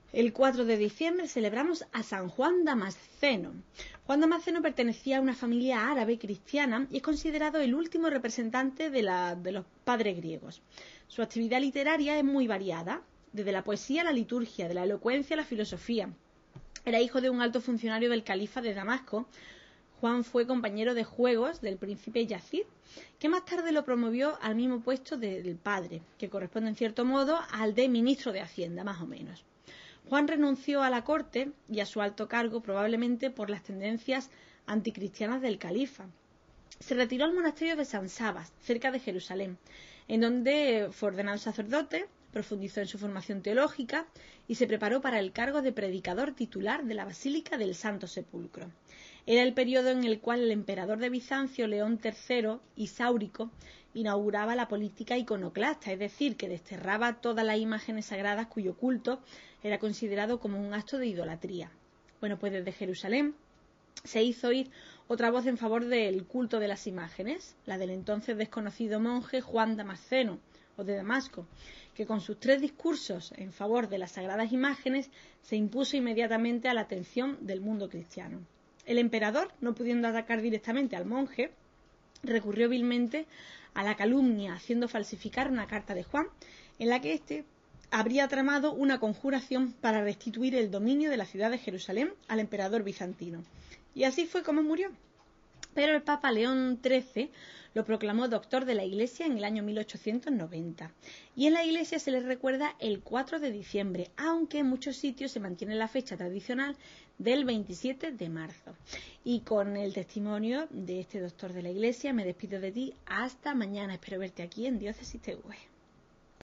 El 4 de diciembre celebramos a San Juan Damasceno. Juan Damasceno pertenecía a una familia árabe cristiana y es considerado el último representante de los padres griegos. Su actividad literaria es muy variada, desde la poesía a la liturgia, de la elocuencia a la filosofía. Era hijo de un alto funcionario del califa de Damasco. Juan fue compañero de juegos del príncipe Yazid, que más tarde lo promovió al mismo puesto del padre, que corresponde en cierto modo al de ministro de Hacienda, más o menos. Juan renunció a la corte y a su alto cargo probablemente por las tendencias anticristianas del califa. Se retiró al monasterio de San Sabas, cerca de Jerusalén, en donde fue ordenado sacerdote, profundizó en su formación teológica y se preparó para el cargo de predicador titular de la Basílica del Santo Sepulcro. Era el periodo en el cual el emperador de Bizancio, León III Isáurico, inauguraba la política iconoclasta, es decir, que desterraba todas las imágenes sagradas cuyo culto era considerado como un acto de idolatría. Bueno, pues desde Jerusalén se hizo oír otra voz en favor del culto de las imágenes, la del entonces desconocido monje Juan Damasceno, o de Damasco, que con sus 3 discursos en favor de las sagradas imágenes se impuso inmediatamente a la atención del mundo cristiano. El emperador, no pudiendo atacar directamente al monje, recurrió vilmente a la calumnia, haciendo falsificar una carta de Juan, en la que éste habría tramado una conjuración para restituir el dominio de la ciudad de Jerusalén al emperador bizantino. Y así fue como murió. Pero el Papa León XIII lo proclamó doctor de la Iglesia en el año 1890. Y en la Iglesia se le recuerda el 4 de diciembre, aunque en muchos sitios se mantiene la fecha tradicional del 27 de marzo. Y con el testimonio de este doctor de la Iglesia me despido de ti hasta mañana. Espero verte aquí en Diócesis TV.